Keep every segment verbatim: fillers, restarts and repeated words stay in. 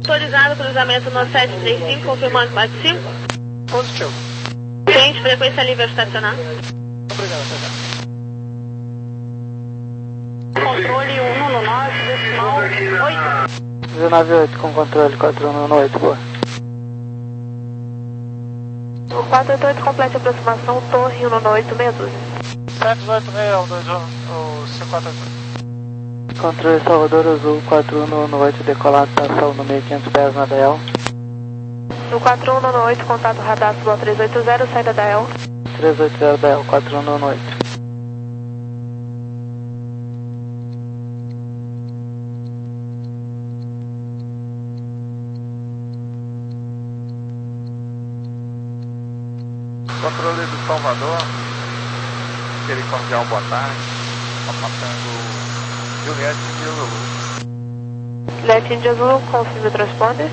Autorizado cruzamento no sete três cinco, confirmando quatro cinco. Positivo. Cliente, frequência livre a estacionar. Obrigado, até já. Controle um um nove, decimal oito. dezenove oito com controle quatro um oito, boa. O quatro oito oito complete a aproximação, torre um oito, meia dúzia. sete oito seis, um dois um, o cinco quatro oito. Controle Salvador Azul quatro um oito, decolado, estação no mil e quinhentos pés na D E L. No quatro um oito, contato radar Sul três oito zero, saída da E L. três oito zero D E L, quatro um oito. Controle do Salvador, aquele cordial, boa tarde. Está passando Juliette de Zulu. Juliette de Zulu, confirme o transponder.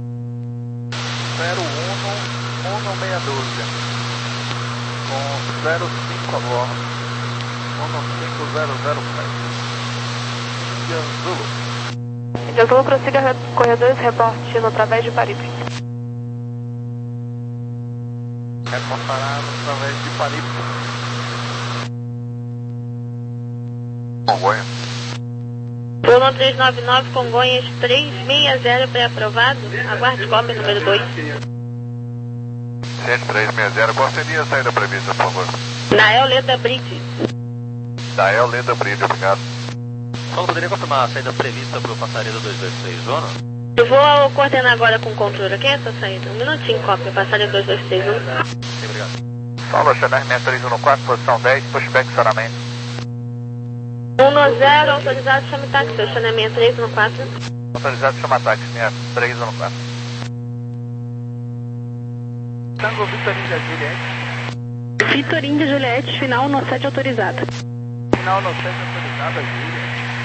zero um um meia dúzia. Com zero cinco a bordo. um cinco zero zero sete. Índia Zulu. Índia Zulu, prossiga corredores, reporte no através de Paripe. Reportará através de Paripe. Congonha. Bruno três nove nove, Congonhas três seis zero, pré-aprovado. Aguarde cópia número dois. sete três seis zero, qual seria a saída prevista, por favor? Nael Leda Bridge. Dael Leda Bridge, obrigado. Só poderia confirmar a saída prevista para o passaredo dois dois três, zona? Eu vou coordenar agora com o controle aqui essa saída. Um minutinho, cópia, passaredo dois dois três um. Sim, obrigado. Solo Chanel seis três um quatro, posição dez, pushback estacionamento. um zero, autorizado, chame táxi, seu Chanel três um quatro. Autorizado, chama táxi, três um quatro. Tango Vitor Índia Juliette. Vitor Índia Juliette, final no sete autorizado. Final no sete autorizada, Juliette.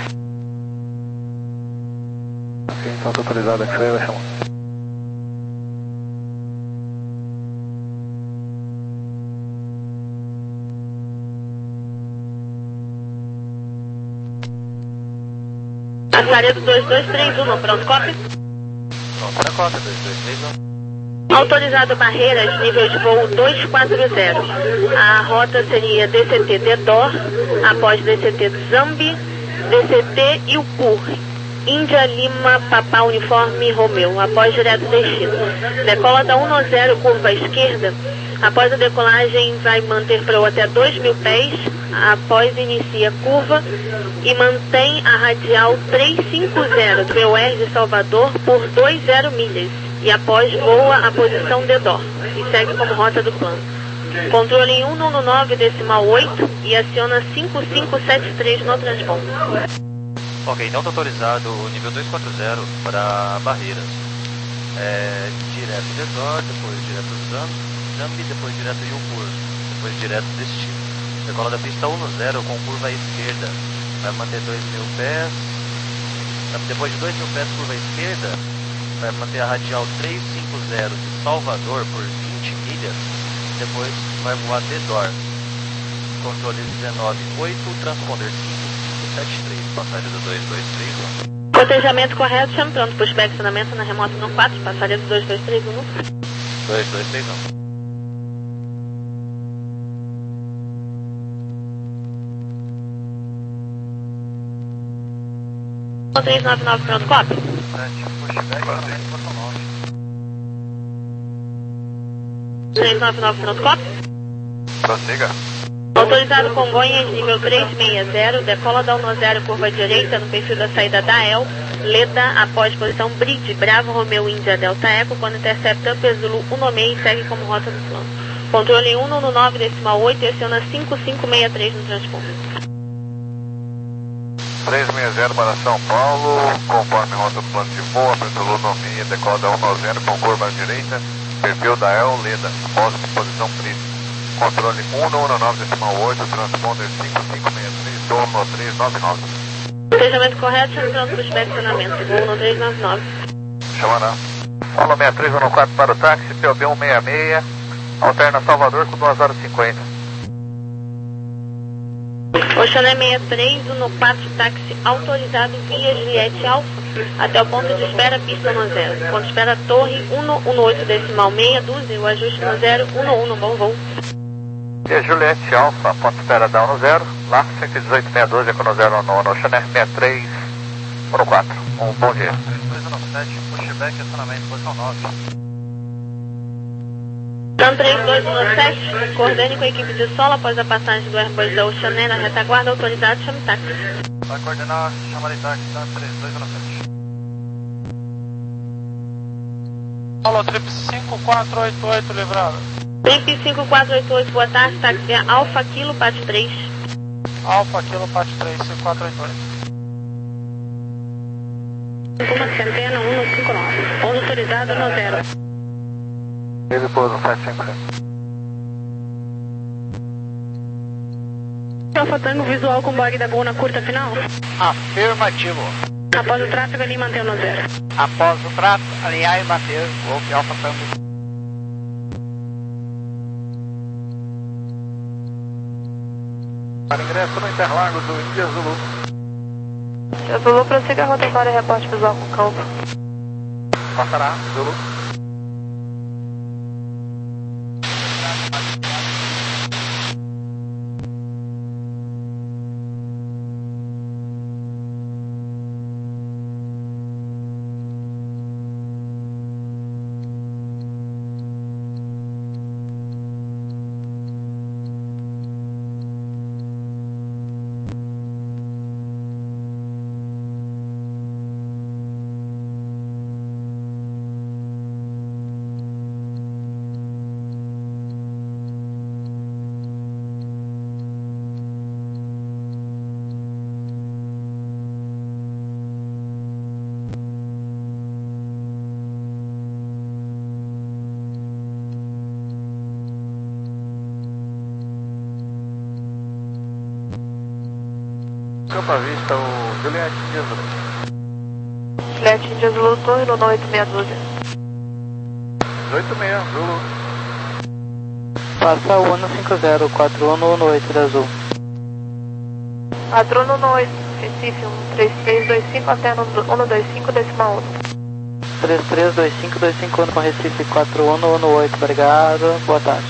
Ok, então tá autorizado aqui, vai chamar. Passaredo dois dois três um, pronto, cópia? Pronto, na cópia, dois dois três um. Autorizado Barreiras, nível de voo dois quatro zero. A rota seria D C T Dedor, após D C T Zambi, D C T e o P U R. Índia Lima Papá Uniforme Romeu, após direto destino. Decola da um zero, curva à esquerda. Após a decolagem vai manter para até dois mil pés. Após inicia curva e mantém a radial trezentos e cinquenta do P O R de Salvador por vinte milhas. E após voa a posição Dedor e segue como rota do plano. Controle em um um nove decimal oito e aciona cinco cinco sete três no transponder. Ok, então está autorizado o nível dois quatro zero para Barreiras. É, direto Dedor, depois direto Zambi, Zambi, depois direto Yupur, depois direto Destino. Decola da pista um zero com curva à esquerda. Vai manter dois mil pés. Depois de dois mil pés, curva à esquerda. Vai manter a radial trezentos e cinquenta de Salvador por vinte milhas. Depois vai voar Dedor. Controle dezenove oito, transponder cinco cinco sete três, passageiro dois dois três um. Cotejamento correto, chame pronto, pushback estacionamento na remota no quatro, passageiro dois dois três um. dois dois três um. três nove nove, pronto, copy. três nove nove, pronto, copy. Prossiga. Autorizado Congonhas, nível três seis zero, decola da um zero, curva direita, no perfil da saída da E L, Leda, após posição Bridge, Bravo, Romeu, Índia, Delta Eco, quando intercepta Up Zulu um seis e segue como rota do plano. Controle um um nove decimal oito e aciona cinco cinco seis três no transponder. três seis zero para São Paulo, conforme rota do plano de voo, aperta Zulu no M I, decola da um zero com curva à direita, perfil da E L, Leda, após posição Bridge. Controle um um nove decimal oito, transponder cinco cinco seis três, domo três nove nove. Cotejamento correto, chame pronto, pushback estacionamento, voo no três nove nove. Chamará. Paulo seis três um quatro para o táxi, P O B um seis seis, alterna Salvador com duas horas e cinquenta. Oxané sessenta e três, um quatro, táxi autorizado via Juliette Alfa, até o ponto de espera, pista no zero. Ponto de espera, torre um um oito decimal meia dúzia, o ajuste no zero, um um, bom voo. Via Juliette Alfa, ponto de espera da um zero, lá cento e dezoito meia dúzia com zero um um, Oxané sessenta e três, um quatro, um bom dia. três dois nove sete, pushback, acionamento, posição nove. Então três dois um sete, coordene com a equipe de solo após a passagem do Airbus da Oxané na retaguarda, autorizado, chame táxi. Vai coordenar, chamar de táxi, tá? três dois um sete. Solo trip cinco quatro oito oito, livrado. Trip cinco quatro oito oito, boa tarde, táxi Alfa Kilo, Pat três. Alfa Kilo Pat três, cinco quatro oito oito. Uma centena, um cinco nove. Pouso autorizado no zero. Ele pouso sete cinco. Alfa Tango, visual com bug da Gol na curta final. Afirmativo. Após o tráfego, ali mantém no zero. Após o tráfego, alinhar e manter Golf Alfa Tango. Para ingresso no Interlagos do Índia Zulu. Índia Zulu, prossiga a rotatória e reporte visual com campo. Passará, Zulu. Campo à vista, o Juliette Índia Zulu. Juliette Índia Zulu, torre no oito meia dúzia. oito seis, Zulu. Passa o ano cinco zero, quatro um um oito da Azul. Padrão um oito, Recife, um três três dois cinco até um dois cinco decimal um. três três dois cinco dois cinco um com Recife, quatro um um oito, obrigado, boa tarde.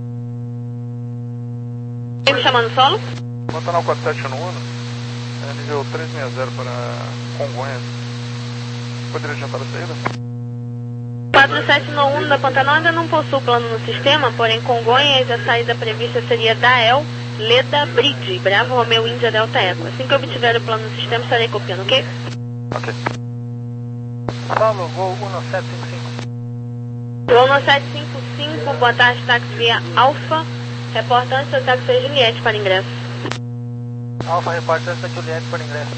Quem me chamando solo? Pantanal quatro sete um um. É nível três seis zero para Congonhas. Poderia adiantar a saída? quatro sete um da Pantanal ainda não possui plano no sistema, porém Congonhas a saída prevista seria da El, Leda, Bridge, Bravo, Romeu, Índia, Delta, Eco. Assim que eu obtiver o plano no sistema, estarei copiando, ok? Ok. Solo, Gol um sete cinco cinco. Gol um sete cinco cinco, boa tarde, táxi via Alfa. Reportante, seu táxi é Juliette para ingresso. Alfa, reportante da Juliette para ingresso.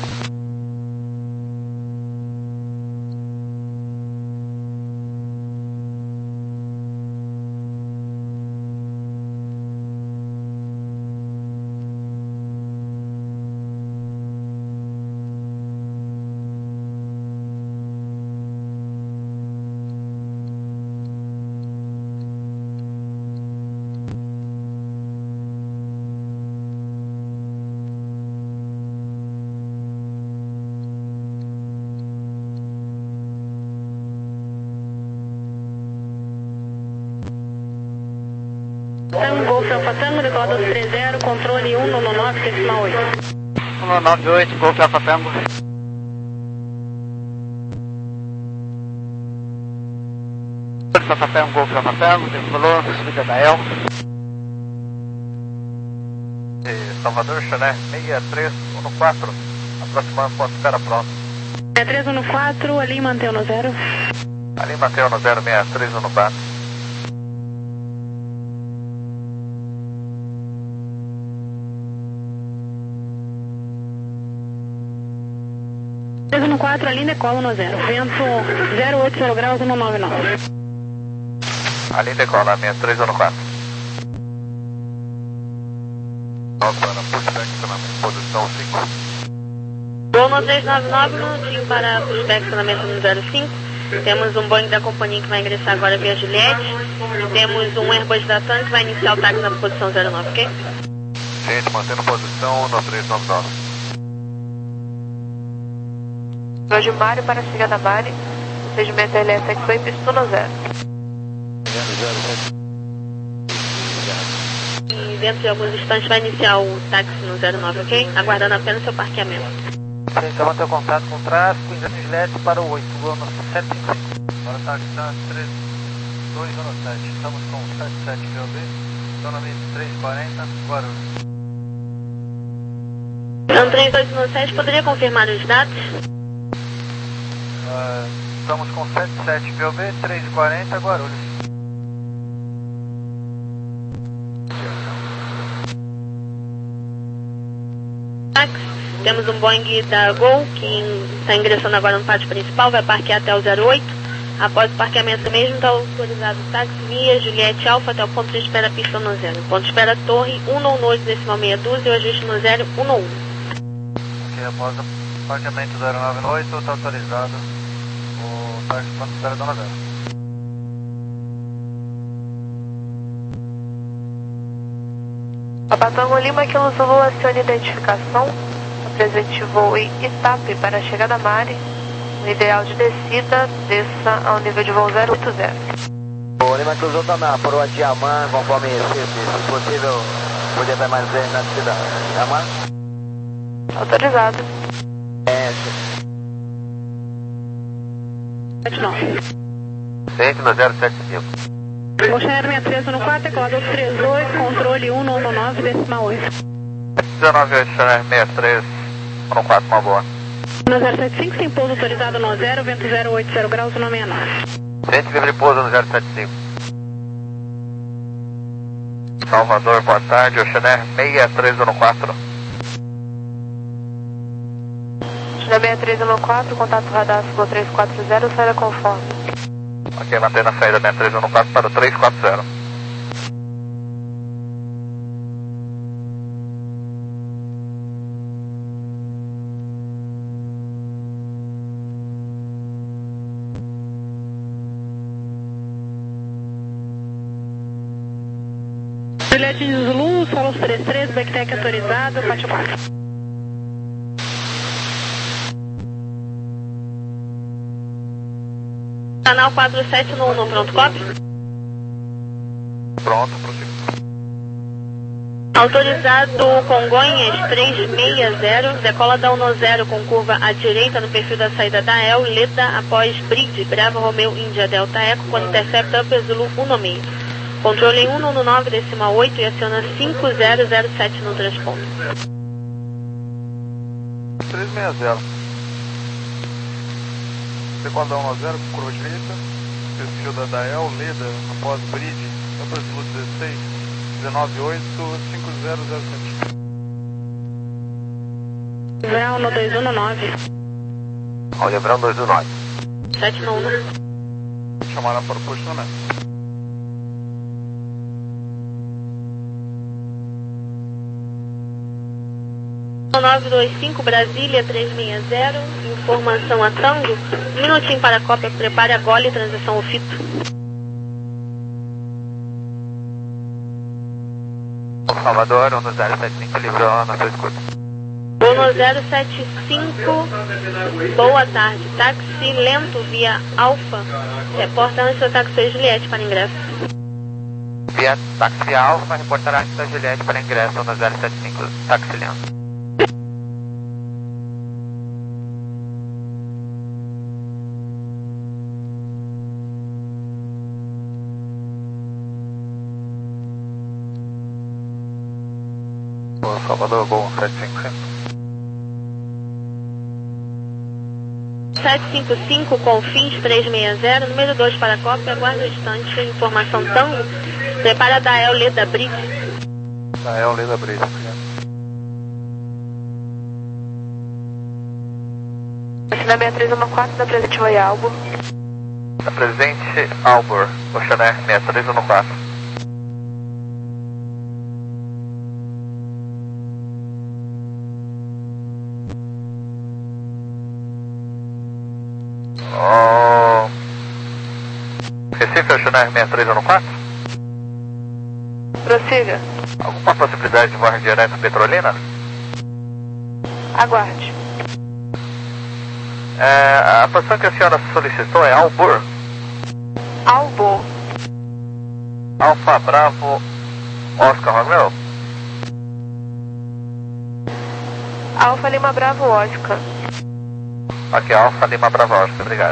Tango, Golf Alfa Tango, decola doze trinta, controle um nove nove, decimal oito. um nove oito, Golf Alfa Tango. Alfa Tango, Golf Alfa Tango, decolou, subida da El. E Salvador, Chané, seis três um quatro, aproximando ponto de espera próximo. seis três um quatro, ali mantém no zero. Ali mantém no zero seis três um quatro. três um quatro, ali decola no zero. Vento zero oito zero graus, um nove nove. Ali decola, seis três um quatro. Nós para pushback, posição cinco. Gol no três nove nove, minutinho para pushback, estacionamento no zero cinco. Temos um Boeing da companhia que vai ingressar agora via Juliette. E temos um Airbus da TAM que vai iniciar o táxi na posição zero nove, ok? Ciente, mantendo posição no três nove nove. Hoje Mário para chegar da Mari, procedimento L S X foi pista no zero. E dentro de alguns instantes vai iniciar o táxi no zero nove, ok? Aguardando apenas seu parqueamento. Sim, então manter o contato com o tráfego, em Gilete para o oito, voo no sete cinco cinco. Para táxi três dois um sete, estamos com sete sete P O B, zona três quarenta, Guarulhos. Então, três dois um sete, poderia confirmar os dados? Uh, estamos com sete sete P O B, três quarenta, Guarulhos. Temos um Boeing da Gol que está ingressando agora no pátio principal, vai parquear até o zero oito. Após o parqueamento mesmo, está autorizado o táxi via Juliette Alfa até o ponto de espera pista no zero. Ponto de espera Torre um nove oito decimal meia dúzia e o ajuste no zero um um. Ok, após o parqueamento zero nove oito, está autorizado o táxi ponto de espera Dona Vera. Papatango Lima, que nos Zulu, acione identificação. Presente voo em Itape para a chegada Mari. No ideal de descida, desça ao nível de voo zero oito zero. O Lima cruzou está na Proa Diamant, conforme se, se possível, podia permanecer na descida. Diamant? Autorizado. É, sete nove. Ciente no zero sete cinco. Oceano seis três um quatro, Equador três dois, controle um nove nove decimal oito. dezenove oito, Chanel seis três um quatro, uma boa. No zero sete cinco, tem pouso autorizado no zero, vento zero oito zero graus, no sessenta e nove. Ciente livre de pouso no zero sete cinco. Salvador, boa tarde, Oceaner seis três um quatro. China seis três um quatro, contato radar Sul três quatro zero, saída conforme. Ok, mantendo a saída seis três um quatro para o três quatro zero. Juliette de Zulu, Solos três três, Backtec autorizado, pátio quatro. Canal quatro sete um um, pronto, copy? Pronto, prossiga. Autorizado Congonhas três seis zero, decola da um zero com curva à direita no perfil da saída da E L, Leda após Bridge, Bravo Romeo Índia Delta Eco, quando intercepta Upper Zulu um no meio. Controle um nove nove decimal oito e aciona cinco zero zero sete no transponto. três seis zero. Decola da um zero com curva direita, perfil da D A E L, Leda após Bridge, Upper Zulu dezesseis, dezenove oito, cinco zero zero sete. Brown no dois um nove. Olha, Brown dois um nove. sete um um. Chamaram para o posicionamento. nove dois cinco, Brasília três seis zero, informação a Tango. Um minutinho para a cópia, prepare a gola e transição ao fito. Salvador, um zero sete cinco, livrou na sua escuta. um zero sete cinco, boa tarde. Táxi lento via Alfa. Reporta antes do táxi Juliette para ingresso. Via táxi Alfa, reportará antes da Juliette para ingresso no zero sete cinco, táxi lento. Salvador, bom, sete cinco cinco. sete cinco cinco com fins três seis zero, número dois para a cópia, aguarda o instante, informação Tango. Prepara da E L, Leda Bridge. Da E L, Leda Bridge, obrigado. China seis três um quatro, da presente foi Albor. Da presente Albor, Oceaner seis três um quatro. Recife, Oceaner seis três um quatro? Prossiga. Alguma possibilidade de morrer direto Petrolina? Aguarde. É, a posição que a senhora solicitou é Albur? Albo. Alfa Bravo Oscar Romeo? Alfa Lima Bravo Oscar. Ok, Alfa Lima Bravo Oscar, obrigado.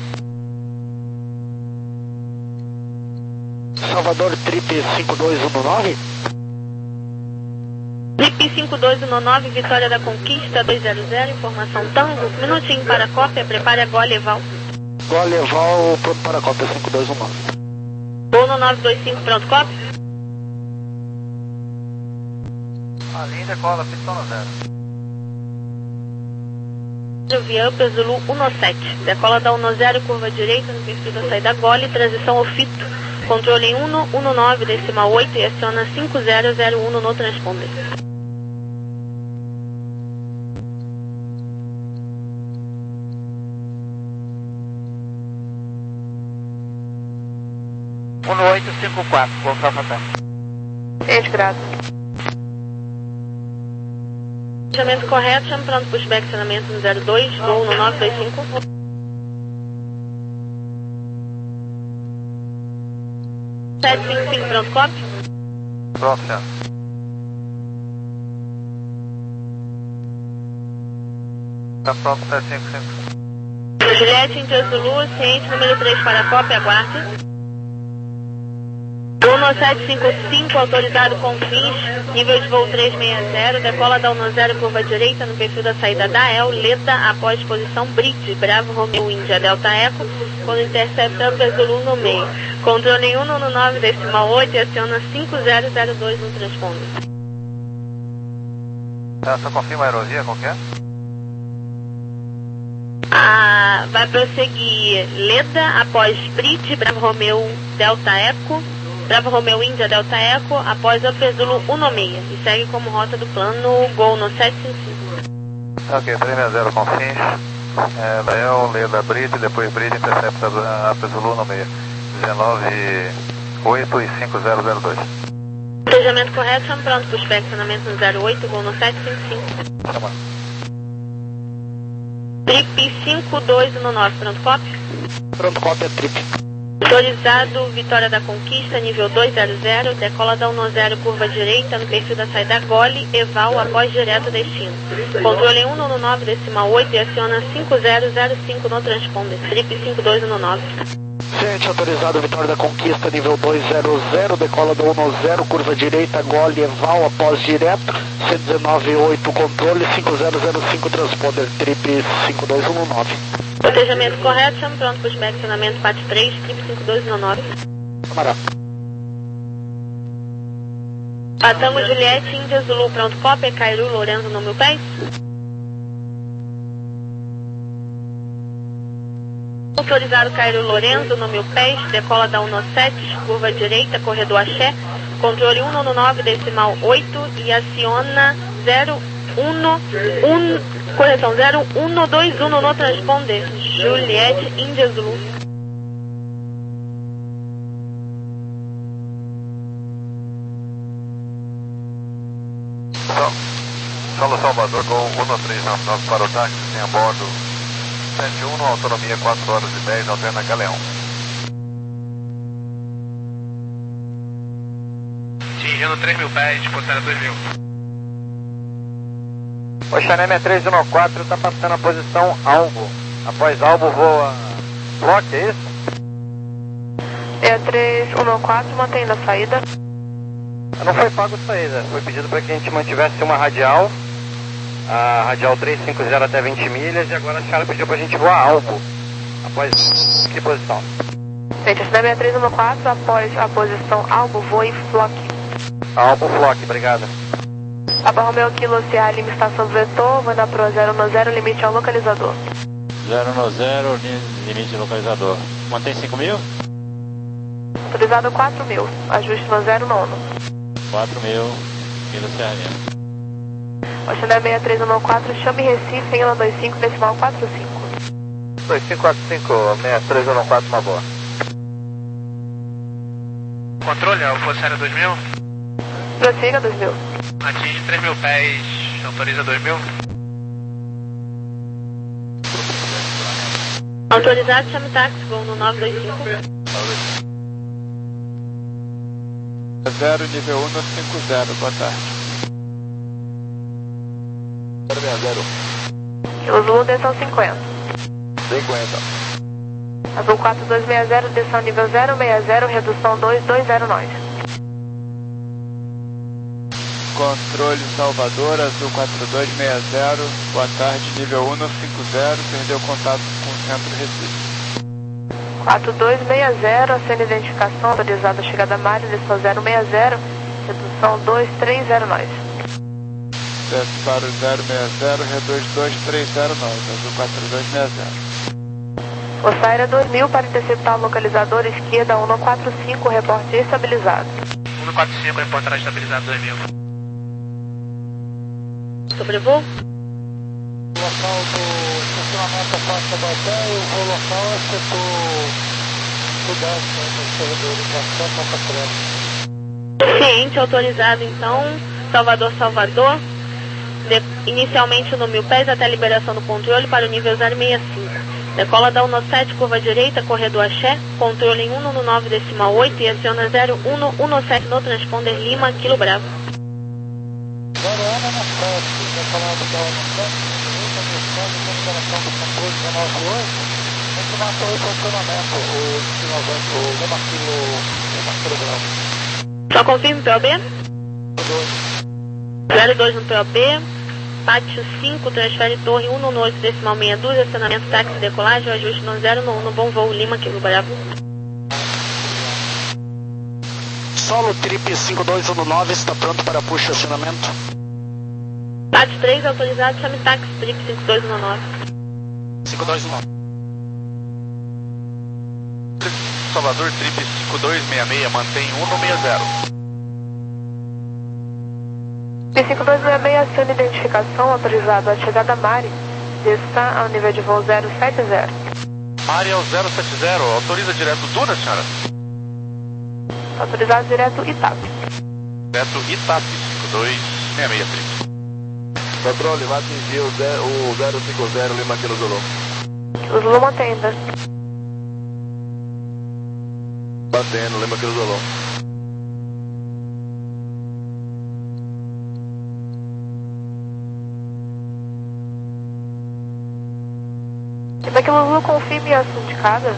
Salvador, Trip cinco dois um nove. Trip cinco dois um nove, Vitória da Conquista dois zero zero, informação Tango, minutinho para a cópia, prepare a Gol Eval. Gol Eval, pronto para a cópia cinco dois um nove. Gol no nove dois cinco, pronto, cópia. A linha decola, pistão no zero. Via Upper Zulu um sete, decola da um zero, curva direita no perfil da saída Gole, transição Ofito, controle em um um nove, decimal oito e aciona cinco zero zero um no transponder. um oito cinco quatro, vou para a Ciente, grato. Planejamento correto, chame pronto pushback, acionamento no zero dois, voo no nove dois cinco. sete cinco cinco, pronto, copy. Pronto, senhor. Tá pronto, sete cinco cinco. Juliette, Inter Zulu, ciente, número três para a cópia, aguarde. um sete cinco cinco, autorizado com fins, nível de voo trezentos e sessenta, decola da um zero, curva direita no perfil da saída da E L, Leda, após posição Bridge, Bravo Romeo Índia, Delta Eco, quando intercepta Upper Zulu no meio. Controle em um um nove, decimal oito e aciona cinco zero zero dois no transponder. Essa confirma a aerovia qualquer? Ah, vai prosseguir Leda, após Bridge, Bravo Romeo Delta Eco, Bravo Romeo Índia Delta Eco, após Upper Zulu um seis, e segue como rota do plano Gol no sete cinco cinco. Ok, três seis zero com fins, é, Leão, Leda, Bridge, depois Bridge, intercepta Upper Zulu no meio, dezenove oito e cinco zero zero dois. Planejamento correto, chame pronto para o estacionamento no zero oito, Gol no sete cinco cinco. Chama. Trip cinco dois um nove, pronto, cópia? Pronto, cópia, Trip. Autorizado, Vitória da Conquista, nível dois zero zero, decola da um zero, curva direita, no perfil da saída Gole, Eval, após direto destino. Controle um um nove, decimal oito e aciona cinco zero zero cinco no transponder. Trip cinco dois um nove. Ciente, autorizado, Vitória da Conquista, nível dois zero zero, decola da um zero, curva direita, Gole, Eval, após direto, C dezenove oito, controle, cinco zero zero cinco, transponder, Trip cinco dois um nove. Protejamento correto, chame pronto para o estacionamento P A T três, Trip cinco dois um nove. Camarada. Patango Juliette, Índia Zulu, pronto, cópia, Cairu, Lourenço, no mil pés. Autorizado Cairu Lourenço, no mil pés, decola da um sete, curva direita, corredor Axé, controle um um nove, decimal oito e aciona zero um um, correção zero um dois um no transponder. Juliette, Índia Zulu. Solo Salvador, Gol um três nove nove para o táxi, tem a bordo sete um, autonomia quatro horas e dez, alterna Galeão. Atingindo três mil pés, disposta dois mil. O Xanem é três um quatro, está passando a posição Albo. Após Albo voa Block, é isso? É três um quatro, mantendo a saída. Não foi pago saída, foi pedido para que a gente mantivesse uma radial, a radial trezentos e cinquenta até vinte milhas, e agora a senhora pediu para a gente voar Albo. Após que posição? Gente, a cidade é três um quatro, após a posição Albo, voe Flock. Albo Flock, obrigado. Papa Romeo Kilo, Sierra Lima, estação vetor, vai dar pro zero no zero, limite ao localizador. zero no zero, limite localizador. Mantém cinco mil? Autorizado quatro mil, ajuste no zero nono. quatro mil, Kilo Sierra Lima. Oceané seis três um quatro, chame Recife, em um dois cinco, decimal quatro cinco. dois cinco quatro cinco, seis três um quatro, uma boa. Controle, Alfa Sério dois mil? Prossiga, dois mil. Atinge três mil pés, autoriza dois mil. Autorizado, chame táxi, voo no nove dois cinco. zero, nível um cinco zero, boa tarde. zero seis zero. Kilo Zulu, desção cinquenta. cinquenta. Azul quatro dois seis zero, desção nível zero seis zero, redução dois dois zero nove. Controle Salvador, Azul quatro dois seis zero, boa tarde, nível um cinco zero, perdeu contato com o centro Recife. quatro dois seis zero, acena identificação, autorizada chegada a Mário, desção zero seis zero, redução dois três zero nove. Desce para o zero seis zero, reduz dois três zero nove, Azul quatro dois seis zero. Ossaira dois mil para interceptar o localizador esquerda um quatro cinco, reporte estabilizado. um quatro cinco, reportará estabilizado dois mil. Sobrevoo? Local do estacionamento Costa da Baté, o local é setor sudeste, dos corredores, bastante nota três. Ciente, autorizado então, Salvador, Salvador, de, inicialmente no mil pés até a liberação do controle para o nível zero seis cinco. Decola da um sete, curva direita, corredor Axé, controle em um nove decimal oito e aciona zero um um sete no transponder Lima, Quilo Bravo. Agora Ana na sete, decolado da Ana sete, direita, descendo, com liberação do controle dezenove oito, vamos marcar o funcionamento, o Lima Quilo, Lima Quilo Bravo. Só confirme P O B? zero dois no P O B, pátio cinco, transfere torre um oito decimal meia dúzia, acionamento táxi decolagem, ajuste no zero um no bom voo Lima, Quilo Bravo. Solo Trip cinco dois um nove está pronto para push acionamento. Pátio três, autorizado, chame táxi Trip cinco dois um nove. cinco dois um nove. Salvador Trip cinco dois seis seis, mantém um no seis zero. P cinco dois seis seis, aciona identificação, autorizado a chegada a Mari, desça ao nível de voo zero sete zero. Mari é o zero sete zero, autoriza direto Duna, senhora? Autorizado direto Itap. Direto Itap cinco dois seis seis, Trip. Controle, vai atingir o zero cinco zero, Lima Quilo Zulu. O Zulu mantém ainda. Batendo, Lima Quilo Zulu. Lima Quilo Zulu, confirme a indicada.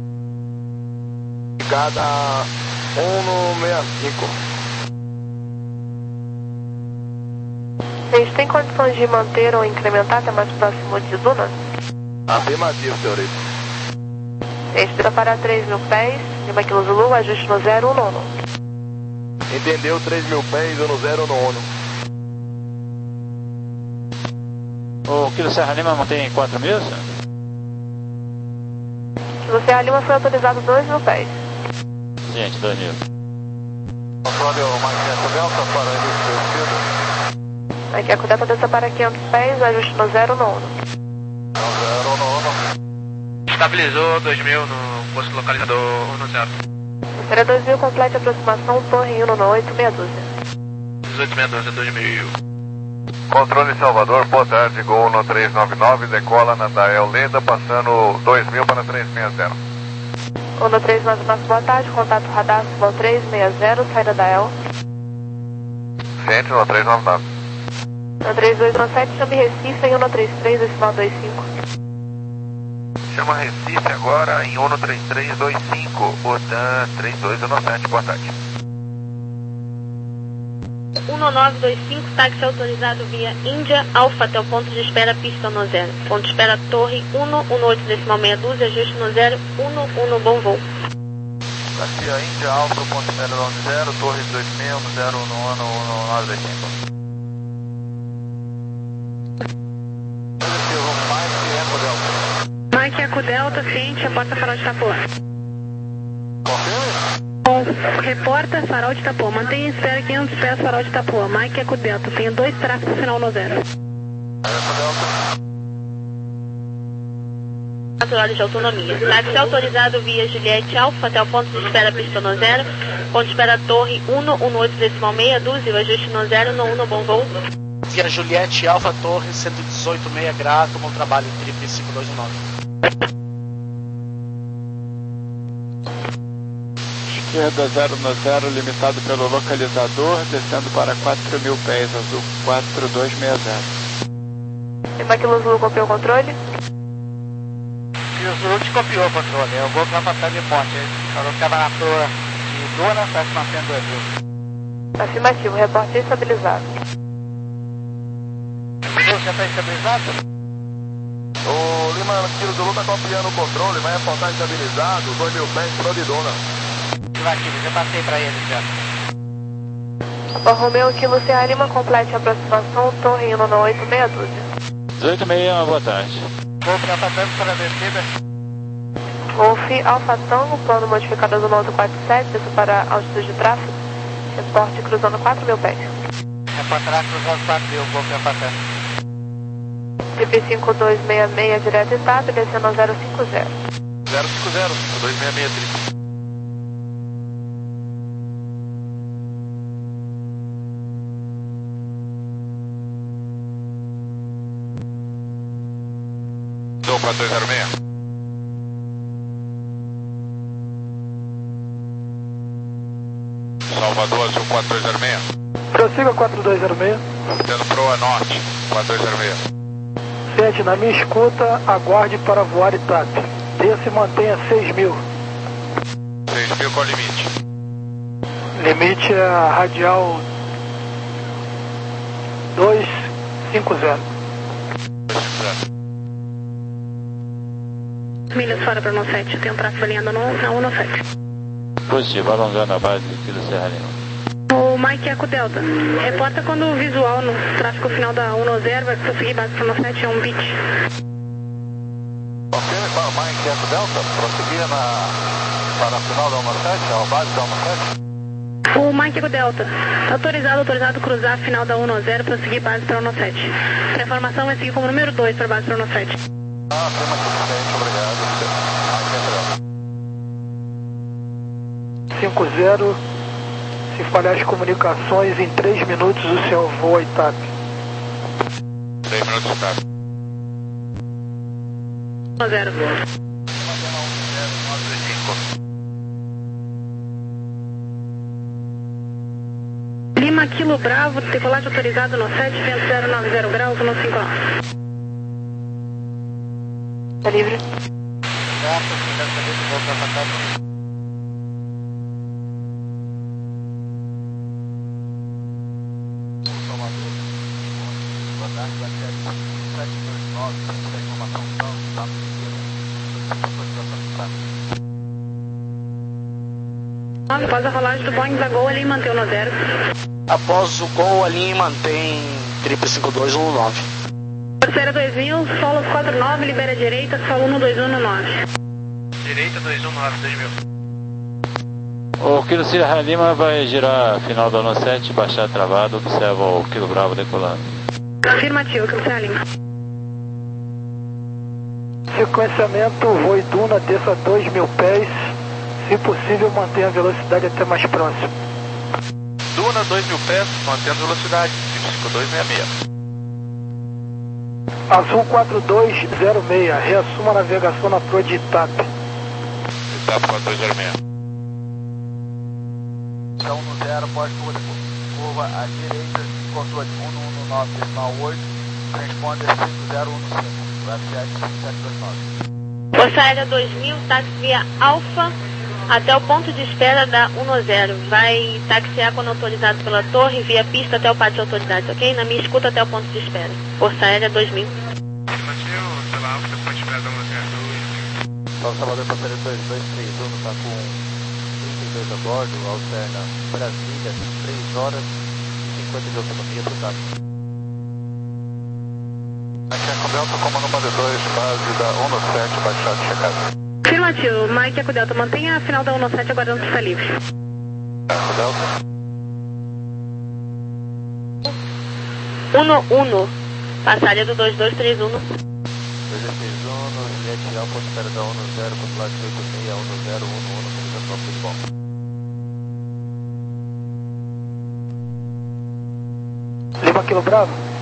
Indicada um no seis cinco. A gente tem condições de manter ou incrementar até mais próximo de Duna? Afirmativo, senhorita. A gente precisa parar três mil pés, Lima Quilo Zulu, ajuste no zero um nono. Entendeu? três mil pés, no zero nono. O Kilo Serra Lima mantém quatro mil, senhor? Kilo Serra Lima foi autorizado dois mil pés. Gente, dois mil. Controle o Marqueto Delta para início do descida. Aqui a Cudeta desça para quinhentos pés, ajuste no zero nono. zero nono. Estabilizou dois mil no posto localizador um zero. Será dois mil, complete a aproximação, torre um oito meia dúzia. dezoito meia dúzia, dois mil. Controle Salvador, boa tarde, Gol no três nove nove, decola na Dael Leda, passando dois mil para três seis zero. um três nove nove, boa tarde, contato radar, Sul três seis zero, saída da El. Ciente no três nove nove. um três dois um sete, chame Recife em um três três, decimal dois cinco. Chama Recife agora em um três três dois cinco, Odan três dois um sete, boa tarde. um nove dois cinco, táxi autorizado via Índia, Alfa até o ponto de espera, pista no zero. Ponto de espera, torre um um oito decimal meia dúzia, ajuste no zero um um, bom voo. Garcia Índia, Alfa, ponto de espera no zero, torre dois seis um zero um um nove dois cinco. Mike Eco Delta, ciente, reporta farol de Itapuã. Bom, reporta farol de Itapuã, mantenha em espera quinhentos pés farol de Itapuã. Mike Eco Delta, tenho dois tráfegos final no zero. quatro horas de autonomia. Táxi autorizado via Juliette Alfa até o ponto de espera pista no zero. Ponto de espera Torre um um oito decimal meia dúzia, o ajuste no zero, no um, bom voo. Via Juliette Alfa Torre cento e dezoito, meia grato, bom trabalho, triple cinco dois um nove. Esquerda zero no zero, limitado pelo localizador, descendo para quatro mil pés, azul quatro dois seis zero. E Maquilo Zulu copiou o controle? E o Zulu te copiou o controle, eu vou para a passagem de ponte, ele falou que estava na torre de Dona, está se mantendo dois mil. Afirmativo, reporte estabilizado. Você está estabilizado? O Lima Kilo Zulu está copiando o controle, vai reportar estabilizado, dois mil pés, pro de Dona. Afirmativo, já passei para ele já. Alfa Romeo Kilo Serra Lima, complete a aproximação, torre um um oito, meia dúzia. dezoito e meia, boa tarde. Vou para a passagem para a descida. Golf Alfa Tango, plano modificado do Noto quarenta e sete, desço para altitude de tráfego. Reporte cruzando quatro mil pés. Reportará cruzando quatro mil, Golf Alfa Tango. Trip cinco dois seis seis, direto e TAP, descendo zero cinco zero. zero cinco zero, cinco dois seis seis, triple. quatro dois zero seis. Salvador, Azul quatro dois zero seis. Prossiga quatro dois zero seis. Tendo proa norte, quatro dois zero seis. Sente, na minha escuta, aguarde para voar e TAP. Desça e mantenha seis mil. seis mil, qual o limite? Limite é a radial dois cinco zero. dois cinco zero. Milhas fora para o sete, tem um tráfego alinhando no um sete. Positivo, alongando a base do Kilo Serra Lima. O Mike Eco Delta, reporta quando o visual no tráfego final da um zero vai conseguir base para o sete, é um bit. Ok, para o Mike Eco Delta, prosseguir na, para a final da um sete, a base da um sete. O Mike Eco Delta, autorizado, autorizado cruzar a final da um zero, prosseguir base para o um sete. A informação vai seguir como número dois para base para o um sete. Ah, prima suficiente, obrigado. cinco zero. Se falhar as comunicações, em três minutos o senhor voa e TAP. três minutos de TAP. um zero. Lima Kilo Bravo, decolagem autorizado no sete, vento zero nove zero graus, um cinco nove. Tá livre. Graças, deve saber que vou para a passagem. Após a rolagem do Boeing da Gol ali, mantém o no zero. Após o gol ali, mantém triple cinco dois um nove. Terceira dois mil, solo quatro nove, libera direita, solo um dois um nove. Direita dois um nove, dois mil. O Kilo Serra Lima vai girar a final da um sete, baixar travado, observa o Kilo Bravo decolando. Afirmativo, Kilo Serra Lima. Sequenciamento, voo e Duna, desça dois mil pés. Se possível, mantenha a velocidade até mais próximo. Duna, dois mil pés, mantendo velocidade, cinco dois seis seis. Azul quatro dois zero seis, reassuma a navegação na proa de Itap. Itap quatro dois zero seis. Então no zero, pode curva à direita, controle um um nove decimal oito, transponder cinco zero um cinco, F sete sete dois nove. Força Aérea dois mil, táxi via Alfa até o ponto de espera da um zero. Vai taxiar quando autorizado pela torre, via pista até o pátio de autoridades, ok? Na minha escuta até o ponto de espera. Força Aérea dois mil. Afirmativo, pela Alfa, até o ponto de espera da um zero. Salve Salvador, passageiro dois dois três um, está com trinta e dois a bordo, alterna Brasília, três horas e cinquenta de autonomia do T A P. Aqui é a Delta, como número dois, base da um sete, baixado de checagem. Afirmativo, Mike Eco Delta, mantenha a final da um sete aguardando pista livre. Eco Delta. um um, passagem do dois dois três um. dezesseis Uno, Juliette Alfa, espera da Uno zero, controlado de oito seis, Uno zero, Uno, Uno, finalização, tudo bom. Lima Kilo Bravo.